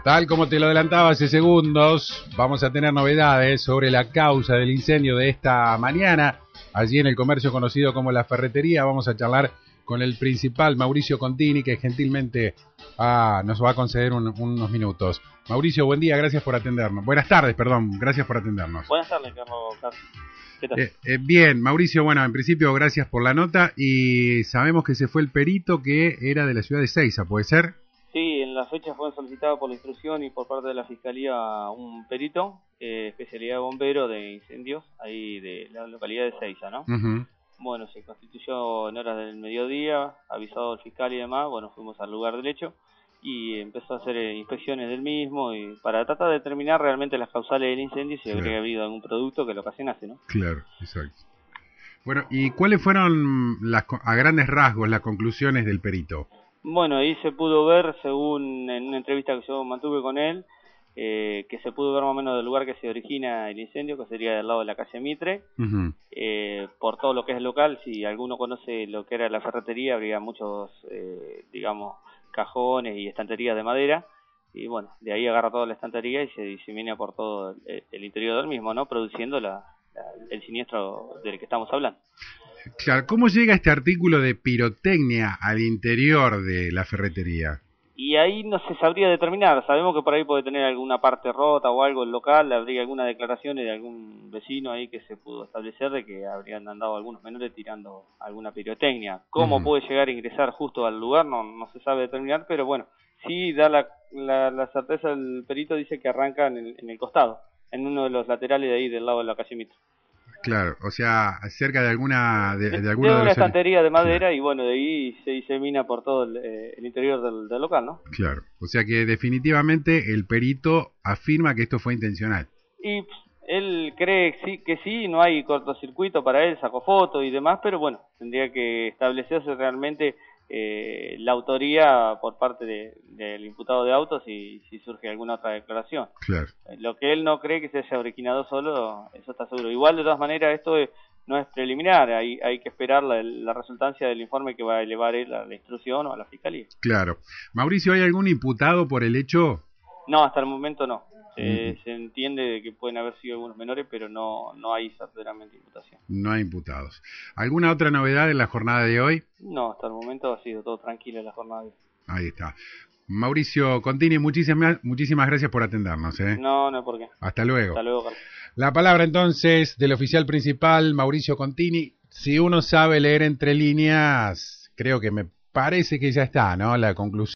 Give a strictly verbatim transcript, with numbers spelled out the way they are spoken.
Tal como te lo adelantaba hace segundos, vamos a tener novedades sobre la causa del incendio de esta mañana. Allí en el comercio conocido como La Ferretería vamos a charlar con el principal, Mauricio Contini, que gentilmente ah, nos va a conceder un, unos minutos. Mauricio, buen día, gracias por atendernos. Buenas tardes, perdón, gracias por atendernos. Buenas tardes, Carlos. ¿Qué tal? Eh, eh, bien, Mauricio, bueno, en principio gracias por la nota y sabemos que se fue el perito que era de la ciudad de Ezeiza, ¿puede ser? Sí, en la fecha fue solicitado por la instrucción y por parte de la Fiscalía un perito, eh, especialidad de bombero de incendios, ahí de la localidad de Ezeiza, ¿no? Uh-huh. Bueno, se constituyó en horas del mediodía, avisado el fiscal y demás, bueno, fuimos al lugar del hecho y empezó a hacer eh, inspecciones del mismo y para tratar de determinar realmente las causales del incendio y si Claro. habría habido algún producto que lo ocasionase, ¿no? Claro, exacto. Bueno, ¿y cuáles fueron las, a grandes rasgos las conclusiones del perito? Bueno, ahí se pudo ver, según en una entrevista que yo mantuve con él, eh, que se pudo ver más o menos del lugar que se origina el incendio, que sería del lado de la calle Mitre. Uh-huh. Eh, por todo lo que es local, si alguno conoce lo que era la ferretería, habría muchos, eh, digamos, cajones y estanterías de madera. Y bueno, de ahí agarra toda la estantería y se disemina por todo el, el interior del mismo, ¿no? Produciendo la, la, el siniestro del que estamos hablando. Claro, ¿cómo llega este artículo de pirotecnia al interior de la ferretería? Y ahí no se sabría determinar, sabemos que por ahí puede tener alguna parte rota o algo el local, habría alguna declaración de algún vecino ahí que se pudo establecer de que habrían andado algunos menores tirando alguna pirotecnia. ¿Cómo uh-huh. puede llegar a ingresar justo al lugar? No, no se sabe determinar, pero bueno, sí da la, la, la certeza, el perito dice que arranca en el, en el costado, en uno de los laterales de ahí del lado de la calle Mitre. Claro, o sea, cerca de alguna de, de, de alguno de, de una los... estantería de madera, claro. Y bueno, de ahí se disemina por todo el, eh, el interior del, del local, ¿no? Claro, o sea que definitivamente el perito afirma que esto fue intencional. Y pff, él cree que sí, que sí, no hay cortocircuito para él, sacó fotos y demás, pero bueno, tendría que establecerse realmente eh, la autoría por parte de, del imputado de autos y si surge alguna otra declaración. Claro. Lo que él no cree que se haya originado solo, eso está seguro. Igual, de todas maneras, esto es, no es preliminar, hay, hay que esperar la, la resultancia del informe que va a elevar él a la instrucción o a la fiscalía. Claro. Mauricio, ¿hay algún imputado por el hecho? No, hasta el momento no. Eh, Mm. se entiende que pueden haber sido algunos menores, pero no, no hay verdaderamente imputación. No hay imputados. ¿Alguna otra novedad en la jornada de hoy? No, hasta el momento ha sido todo tranquilo en la jornada de hoy. Ahí está. Mauricio Contini, muchísimas, muchísimas gracias por atendernos. ¿eh? No, no hay por qué. Hasta luego. Hasta luego, Carlos. La palabra entonces del oficial principal, Mauricio Contini. Si uno sabe leer entre líneas, creo que me parece que ya está, ¿no? La conclusión.